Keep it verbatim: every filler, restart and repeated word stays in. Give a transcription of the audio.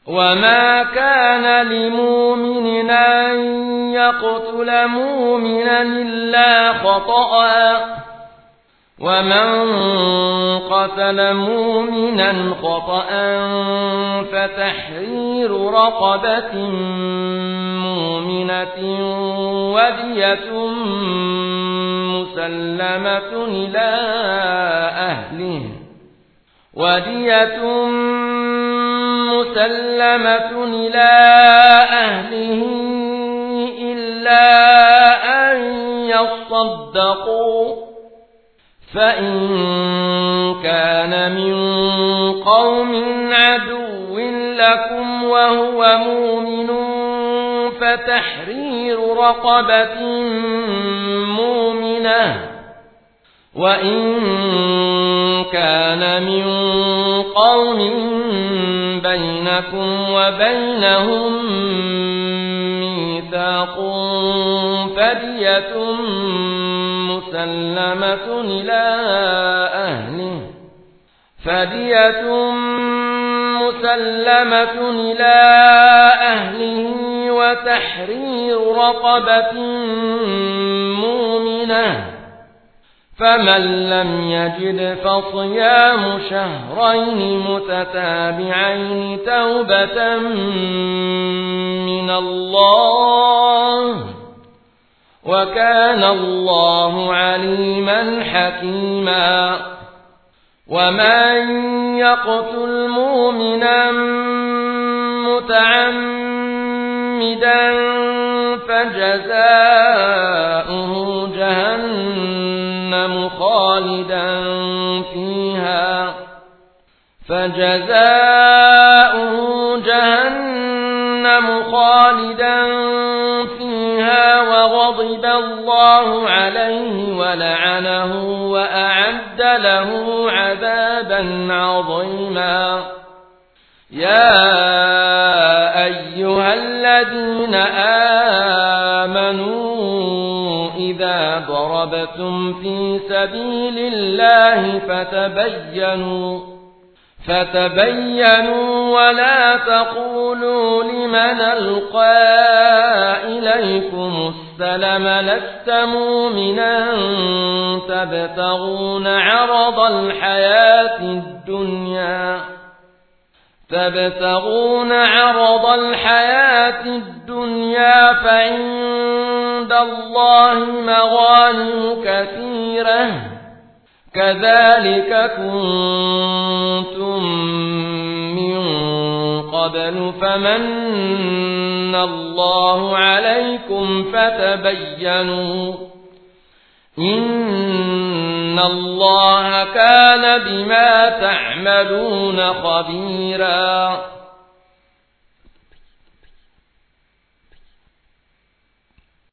وما كان لمؤمن أن يقتل مؤمنا إلا خطأ ومن قتل مؤمنا خطأ فتحرير رقبة مؤمنة ودية مسلمة إلى أهله ودية مسلمة إلى أهله إلا أن يصدقوا فإن كان من قوم عدو لكم وهو مؤمن فتحرير رقبة مؤمنة وإن كان من قوم بينكم وبينهم ميثاق فدية مسلمة إلى أهله فدية مسلمة إلى أهله وتحرير رقبة مؤمنة فمن لم يجد فصيام شهرين متتابعين توبة من الله وكان الله عليما حكيما ومن يقتل مؤمنا متعمدا فجزاؤه جهنم خالدا فيها فجزاؤه جهنم خالدا فيها وغضب الله عليه ولعنه وأعد له عذابا عظيما يا أيها الذين آمنوا إذا ضربتم في سبيل الله فتبينوا فتبينوا ولا تقولوا لمن ألقى إليكم السلم لست مؤمنا تبتغون عرض الحياة الدنيا تبتغون عرض الحياة الدنيا فعند الله مغانم كثيرة كذلك كنتم من قبل فمن الله عليكم فتبينوا إن الله كان بما تعملون خبيرا